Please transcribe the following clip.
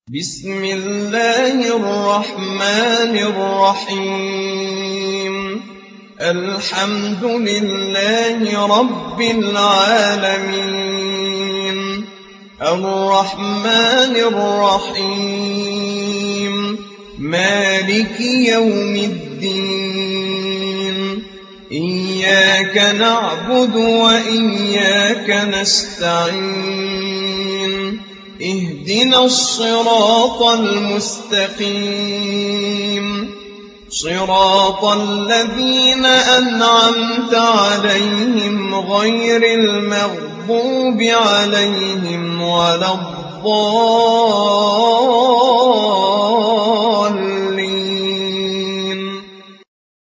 بسم الله الرحمن الرحيم الحمد لله رب العالمين الرحمن الرحيم مالك يوم الدين إياك نعبد وإياك نستعين اهدنا الصراط المستقيم صراط الذين أنعمت عليهم غير المغضوب عليهم ولا الضالين